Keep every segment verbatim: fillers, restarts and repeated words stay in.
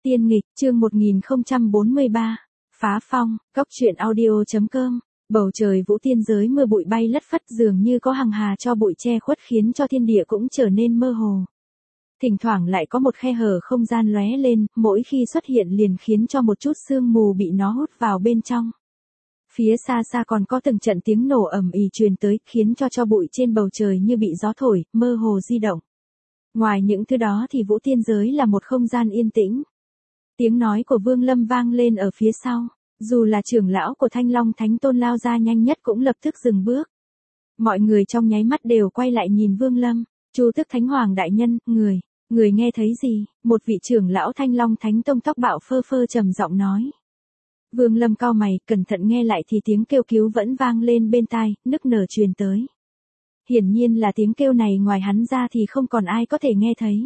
Tiên nghịch, chương một nghìn không trăm bốn mươi ba. Phá phong, góc truyện audio.com. Bầu trời vũ tiên giới mưa bụi bay lất phất, dường như có hằng hà cho bụi che khuất khiến cho thiên địa cũng trở nên mơ hồ. Thỉnh thoảng lại có một khe hở không gian lóe lên, mỗi khi xuất hiện liền khiến cho một chút sương mù bị nó hút vào bên trong. Phía xa xa còn có từng trận tiếng nổ ầm ĩ truyền tới, khiến cho cho bụi trên bầu trời như bị gió thổi, mơ hồ di động. Ngoài những thứ đó thì vũ tiên giới là một không gian yên tĩnh. Tiếng nói của Vương Lâm vang lên ở phía sau, dù là trưởng lão của Thanh Long Thánh Tôn lao ra nhanh nhất cũng lập tức dừng bước. Mọi người trong nháy mắt đều quay lại nhìn Vương Lâm. Chu Tức Thánh Hoàng đại nhân, người, người nghe thấy gì? Một vị trưởng lão Thanh Long Thánh Tông tóc bạo phơ phơ trầm giọng nói. Vương Lâm cau mày, cẩn thận nghe lại thì tiếng kêu cứu vẫn vang lên bên tai, nức nở truyền tới. Hiển nhiên là tiếng kêu này ngoài hắn ra thì không còn ai có thể nghe thấy.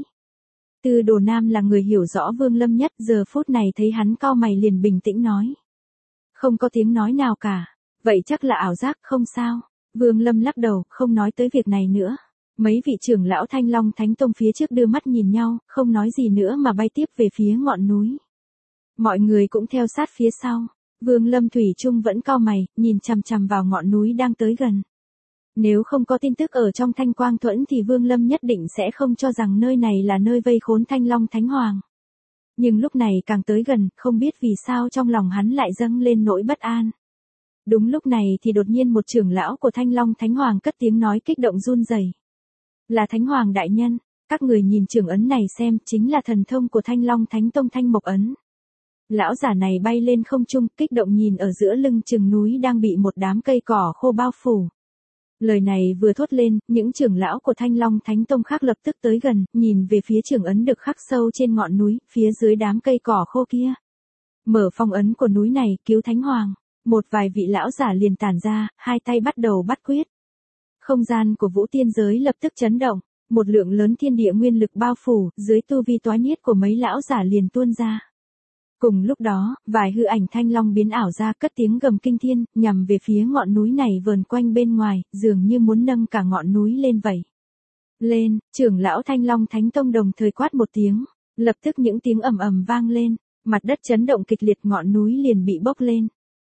Tư Đồ Nam là người hiểu rõ Vương Lâm nhất, giờ phút này thấy hắn cau mày liền bình tĩnh nói. Không có tiếng nói nào cả, vậy chắc là ảo giác, không sao. Vương Lâm lắc đầu, không nói tới việc này nữa. Mấy vị trưởng lão Thanh Long Thánh Tông phía trước đưa mắt nhìn nhau, không nói gì nữa mà bay tiếp về phía ngọn núi. Mọi người cũng theo sát phía sau. Vương Lâm thủy chung vẫn cau mày, nhìn chằm chằm vào ngọn núi đang tới gần. Nếu không có tin tức ở trong Thanh Quang Thuẫn thì Vương Lâm nhất định sẽ không cho rằng nơi này là nơi vây khốn Thanh Long Thánh Hoàng. Nhưng lúc này càng tới gần, không biết vì sao trong lòng hắn lại dâng lên nỗi bất an. Đúng lúc này thì đột nhiên một trưởng lão của Thanh Long Thánh Hoàng cất tiếng nói kích động run rẩy. Là Thánh Hoàng đại nhân, các người nhìn trưởng ấn này xem, chính là thần thông của Thanh Long Thánh Tông Thanh Mộc ấn. Lão giả này bay lên không trung, kích động nhìn ở giữa lưng chừng núi đang bị một đám cây cỏ khô bao phủ. Lời này vừa thốt lên, những trưởng lão của Thanh Long Thánh Tông khác lập tức tới gần, nhìn về phía trưởng ấn được khắc sâu trên ngọn núi, phía dưới đám cây cỏ khô kia. Mở phong ấn của núi này, cứu Thánh Hoàng. Một vài vị lão giả liền tản ra, hai tay bắt đầu bắt quyết. Không gian của vũ tiên giới lập tức chấn động, một lượng lớn thiên địa nguyên lực bao phủ, dưới tu vi toái niết của mấy lão giả liền tuôn ra. Cùng lúc đó, vài hư ảnh thanh long biến ảo ra cất tiếng gầm kinh thiên, nhằm về phía ngọn núi này vờn quanh bên ngoài, dường như muốn nâng cả ngọn núi lên vậy. Lên, trưởng lão Thanh Long Thánh Tông đồng thời quát một tiếng, lập tức những tiếng ầm ầm vang lên, mặt đất chấn động kịch liệt, ngọn núi liền bị bốc lên.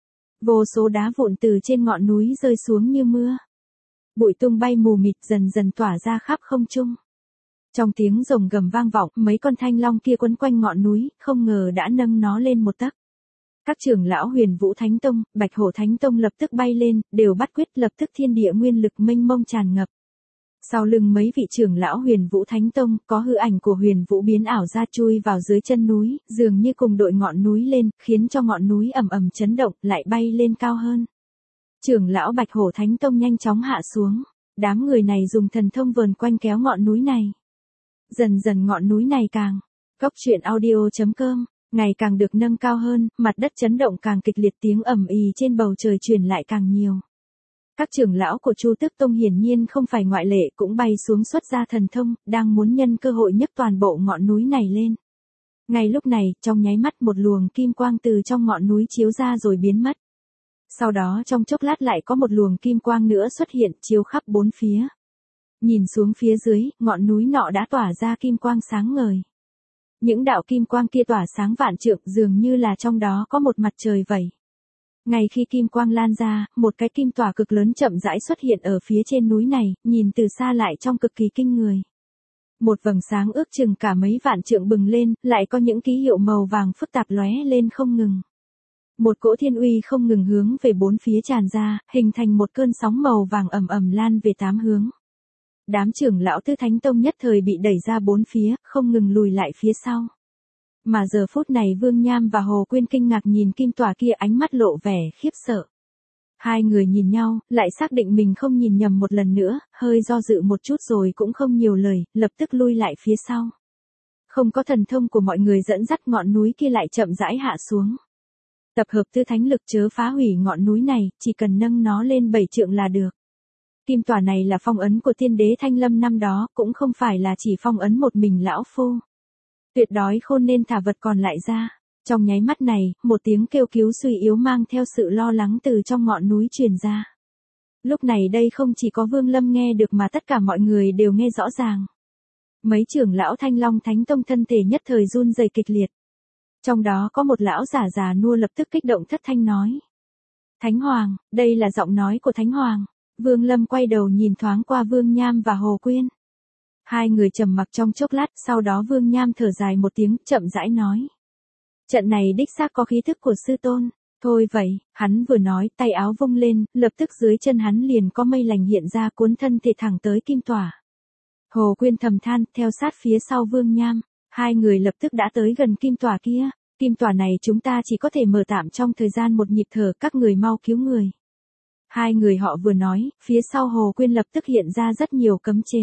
Vô số đá vụn từ trên ngọn núi rơi xuống như mưa. Bụi tung bay mù mịt dần dần tỏa ra khắp không trung. Trong tiếng rồng gầm vang vọng, mấy con thanh long kia quấn quanh ngọn núi, không ngờ đã nâng nó lên một tấc. Các trưởng lão Huyền Vũ Thánh Tông, Bạch Hổ Thánh Tông lập tức bay lên, đều bắt quyết, lập tức thiên địa nguyên lực mênh mông tràn ngập. Sau lưng mấy vị trưởng lão Huyền Vũ Thánh Tông, có hư ảnh của Huyền Vũ biến ảo ra chui vào dưới chân núi, dường như cùng đội ngọn núi lên, khiến cho ngọn núi ầm ầm chấn động, lại bay lên cao hơn. Trưởng lão Bạch Hổ Thánh Tông nhanh chóng hạ xuống, đám người này dùng thần thông vờn quanh kéo ngọn núi này. Dần dần ngọn núi này càng, góc truyện audio.com, ngày càng được nâng cao hơn, mặt đất chấn động càng kịch liệt, tiếng ầm ĩ trên bầu trời truyền lại càng nhiều. Các trưởng lão của Chu Tức Tông hiển nhiên không phải ngoại lệ, cũng bay xuống xuất ra thần thông, đang muốn nhân cơ hội nhấc toàn bộ ngọn núi này lên. Ngay lúc này, trong nháy mắt một luồng kim quang từ trong ngọn núi chiếu ra rồi biến mất. Sau đó trong chốc lát lại có một luồng kim quang nữa xuất hiện, chiếu khắp bốn phía. Nhìn xuống phía dưới, ngọn núi nọ đã tỏa ra kim quang sáng ngời. Những đạo kim quang kia tỏa sáng vạn trượng, dường như là trong đó có một mặt trời vậy. Ngay khi kim quang lan ra, một cái kim tỏa cực lớn chậm rãi xuất hiện ở phía trên núi này, nhìn từ xa lại trông cực kỳ kinh người. Một vầng sáng ước chừng cả mấy vạn trượng bừng lên, lại có những ký hiệu màu vàng phức tạp lóe lên không ngừng. Một cỗ thiên uy không ngừng hướng về bốn phía tràn ra, hình thành một cơn sóng màu vàng ầm ầm lan về tám hướng. Đám trưởng lão Tư Thánh Tông nhất thời bị đẩy ra bốn phía, không ngừng lùi lại phía sau. Mà giờ phút này Vương Nham và Hồ Quyên kinh ngạc nhìn kim tỏa kia, ánh mắt lộ vẻ khiếp sợ. Hai người nhìn nhau, lại xác định mình không nhìn nhầm một lần nữa, hơi do dự một chút rồi cũng không nhiều lời, lập tức lui lại phía sau. Không có thần thông của mọi người dẫn dắt, ngọn núi kia lại chậm rãi hạ xuống. Tập hợp Tư Thánh lực chớ phá hủy ngọn núi này, chỉ cần nâng nó lên bảy trượng là được. Kim tỏa này là phong ấn của tiên đế Thanh Lâm năm đó, cũng không phải là chỉ phong ấn một mình lão phu. Tuyệt đói khôn nên thả vật còn lại ra. Trong nháy mắt này, một tiếng kêu cứu suy yếu mang theo sự lo lắng từ trong ngọn núi truyền ra. Lúc này đây không chỉ có Vương Lâm nghe được mà tất cả mọi người đều nghe rõ ràng. Mấy trưởng lão Thanh Long Thánh Tông thân thể nhất thời run rẩy kịch liệt. Trong đó có một lão giả già nua lập tức kích động thất thanh nói. Thánh Hoàng, đây là giọng nói của Thánh Hoàng. Vương Lâm quay đầu nhìn thoáng qua Vương Nham và Hồ Quyên. Hai người trầm mặc trong chốc lát, sau đó Vương Nham thở dài một tiếng, chậm rãi nói. Trận này đích xác có khí thức của sư tôn. Thôi vậy, hắn vừa nói, tay áo vung lên, lập tức dưới chân hắn liền có mây lành hiện ra cuốn thân thể thẳng tới kim tỏa. Hồ Quyên thầm than, theo sát phía sau Vương Nham, hai người lập tức đã tới gần kim tỏa kia. Kim tỏa này chúng ta chỉ có thể mở tạm trong thời gian một nhịp thở, các người mau cứu người. Hai người họ vừa nói, phía sau Hồ Quyên lập tức hiện ra rất nhiều cấm chế.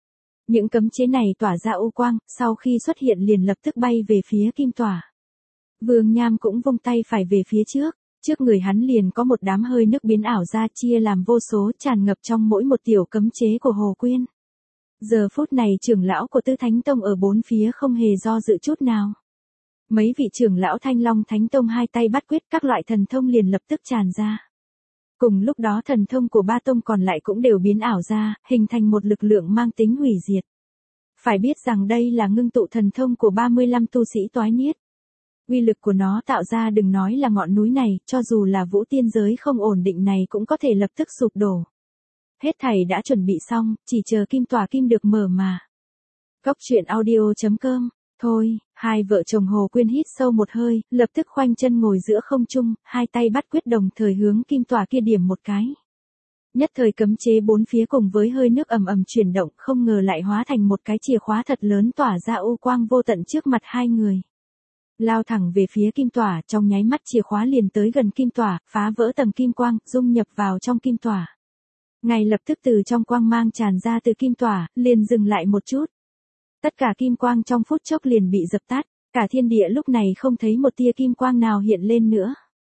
Những cấm chế này tỏa ra u quang, sau khi xuất hiện liền lập tức bay về phía kim tỏa. Vương Nham cũng vung tay phải về phía trước, trước người hắn liền có một đám hơi nước biến ảo ra chia làm vô số tràn ngập trong mỗi một tiểu cấm chế của Hồ Quyên. Giờ phút này trưởng lão của Tư Thánh Tông ở bốn phía không hề do dự chút nào. Mấy vị trưởng lão Thanh Long Thánh Tông hai tay bắt quyết, các loại thần thông liền lập tức tràn ra. Cùng lúc đó thần thông của ba tông còn lại cũng đều biến ảo ra, hình thành một lực lượng mang tính hủy diệt. Phải biết rằng đây là ngưng tụ thần thông của ba mươi lăm tu sĩ toái niết. Uy lực của nó tạo ra đừng nói là ngọn núi này, cho dù là vũ tiên giới không ổn định này cũng có thể lập tức sụp đổ. Hết thảy đã chuẩn bị xong, chỉ chờ kim tỏa kim được mở mà. Cốc truyện audio chấm com. Thôi, hai vợ chồng Hồ Quyên hít sâu một hơi, lập tức khoanh chân ngồi giữa không trung, hai tay bắt quyết đồng thời hướng kim tỏa kia điểm một cái. Nhất thời cấm chế bốn phía cùng với hơi nước ầm ầm chuyển động, không ngờ lại hóa thành một cái chìa khóa thật lớn tỏa ra u quang vô tận trước mặt hai người. Lao thẳng về phía kim tỏa, trong nháy mắt chìa khóa liền tới gần kim tỏa, phá vỡ tầng kim quang, dung nhập vào trong kim tỏa. Ngay lập tức từ trong quang mang tràn ra từ kim tỏa, liền dừng lại một chút. Tất cả kim quang trong phút chốc liền bị dập tắt, cả thiên địa lúc này không thấy một tia kim quang nào hiện lên nữa.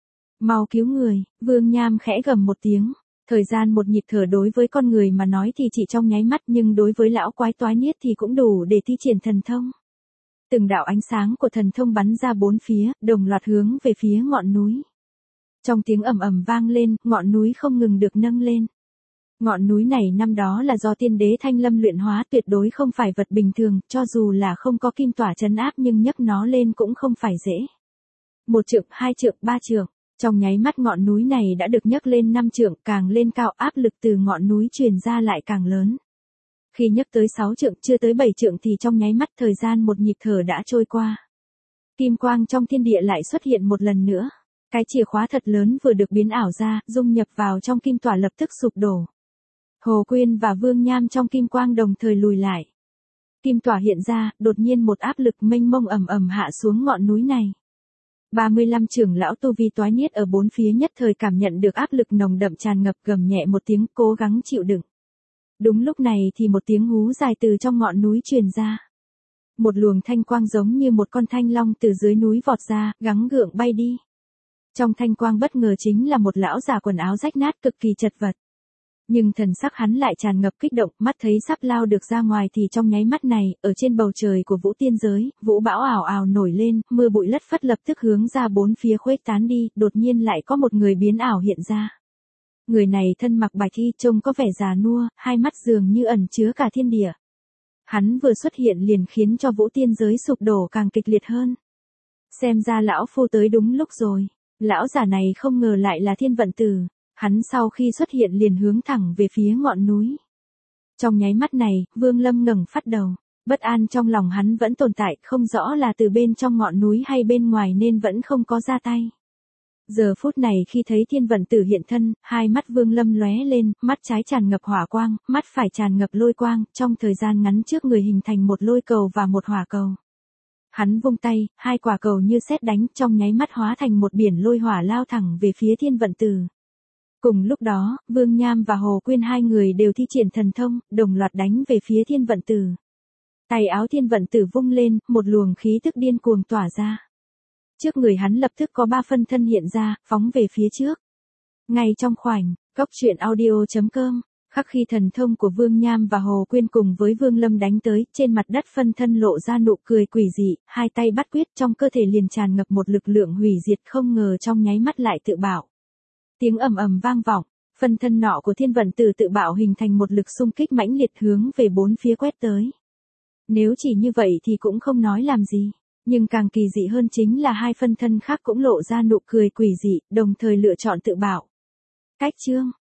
Mau cứu người, Vương Nham khẽ gầm một tiếng. Thời gian một nhịp thở đối với con người mà nói thì chỉ trong nháy mắt, nhưng đối với lão quái toái niết thì cũng đủ để thi triển thần thông. Từng đạo ánh sáng của thần thông bắn ra bốn phía, đồng loạt hướng về phía ngọn núi. Trong tiếng ầm ầm vang lên, ngọn núi không ngừng được nâng lên. Ngọn núi này năm đó là do tiên đế Thanh Lâm luyện hóa, tuyệt đối không phải vật bình thường, cho dù là không có kim tỏa trấn áp nhưng nhấc nó lên cũng không phải dễ. Một trượng, hai trượng, ba trượng, trong nháy mắt ngọn núi này đã được nhấc lên năm trượng, càng lên cao áp lực từ ngọn núi truyền ra lại càng lớn. Khi nhấc tới sáu trượng, chưa tới bảy trượng thì trong nháy mắt thời gian một nhịp thở đã trôi qua. Kim quang trong thiên địa lại xuất hiện một lần nữa. Cái chìa khóa thật lớn vừa được biến ảo ra, dung nhập vào trong kim tỏa lập tức sụp đổ. Hồ Quyên và Vương Nham trong kim quang đồng thời lùi lại. Kim tỏa hiện ra, đột nhiên một áp lực mênh mông ầm ầm hạ xuống ngọn núi này. ba mươi lăm trưởng lão tu vi toái niết ở bốn phía nhất thời cảm nhận được áp lực nồng đậm tràn ngập, gầm nhẹ một tiếng, cố gắng chịu đựng. Đúng lúc này thì một tiếng hú dài từ trong ngọn núi truyền ra. Một luồng thanh quang giống như một con thanh long từ dưới núi vọt ra, gắng gượng bay đi. Trong thanh quang bất ngờ chính là một lão già quần áo rách nát cực kỳ chật vật. Nhưng thần sắc hắn lại tràn ngập kích động, mắt thấy sắp lao được ra ngoài thì trong nháy mắt này, ở trên bầu trời của vũ tiên giới, vũ bão ảo ảo nổi lên, mưa bụi lất phất lập tức hướng ra bốn phía khuếch tán đi, đột nhiên lại có một người biến ảo hiện ra. Người này thân mặc bạch y, trông có vẻ già nua, hai mắt dường như ẩn chứa cả thiên địa. Hắn vừa xuất hiện liền khiến cho vũ tiên giới sụp đổ càng kịch liệt hơn. Xem ra lão phu tới đúng lúc rồi. Lão già này không ngờ lại là Thiên Vận Tử. Hắn sau khi xuất hiện liền hướng thẳng về phía ngọn núi. Trong nháy mắt này, Vương Lâm ngẩng phát đầu. Bất an trong lòng hắn vẫn tồn tại, không rõ là từ bên trong ngọn núi hay bên ngoài nên vẫn không có ra tay. Giờ phút này khi thấy Thiên Vận Tử hiện thân, hai mắt Vương Lâm lóe lên, mắt trái tràn ngập hỏa quang, mắt phải tràn ngập lôi quang, trong thời gian ngắn trước người hình thành một lôi cầu và một hỏa cầu. Hắn vung tay, hai quả cầu như sét đánh, trong nháy mắt hóa thành một biển lôi hỏa lao thẳng về phía Thiên Vận Tử. Cùng lúc đó, Vương Nham và Hồ Quyên hai người đều thi triển thần thông, đồng loạt đánh về phía Thiên Vận Tử. Tay áo Thiên Vận Tử vung lên, một luồng khí tức điên cuồng tỏa ra. Trước người hắn lập tức có ba phân thân hiện ra, phóng về phía trước. Ngay trong khoảnh, cốc truyện audio chấm com, khắc khi thần thông của Vương Nham và Hồ Quyên cùng với Vương Lâm đánh tới, trên mặt đất phân thân lộ ra nụ cười quỷ dị, hai tay bắt quyết, trong cơ thể liền tràn ngập một lực lượng hủy diệt, không ngờ trong nháy mắt lại tự bạo. Tiếng ầm ầm vang vọng, phân thân nọ của Thiên Vận Tử tự bạo hình thành một lực xung kích mãnh liệt hướng về bốn phía quét tới. Nếu chỉ như vậy thì cũng không nói làm gì. Nhưng càng kỳ dị hơn chính là hai phân thân khác cũng lộ ra nụ cười quỷ dị, đồng thời lựa chọn tự bảo. Cách chương,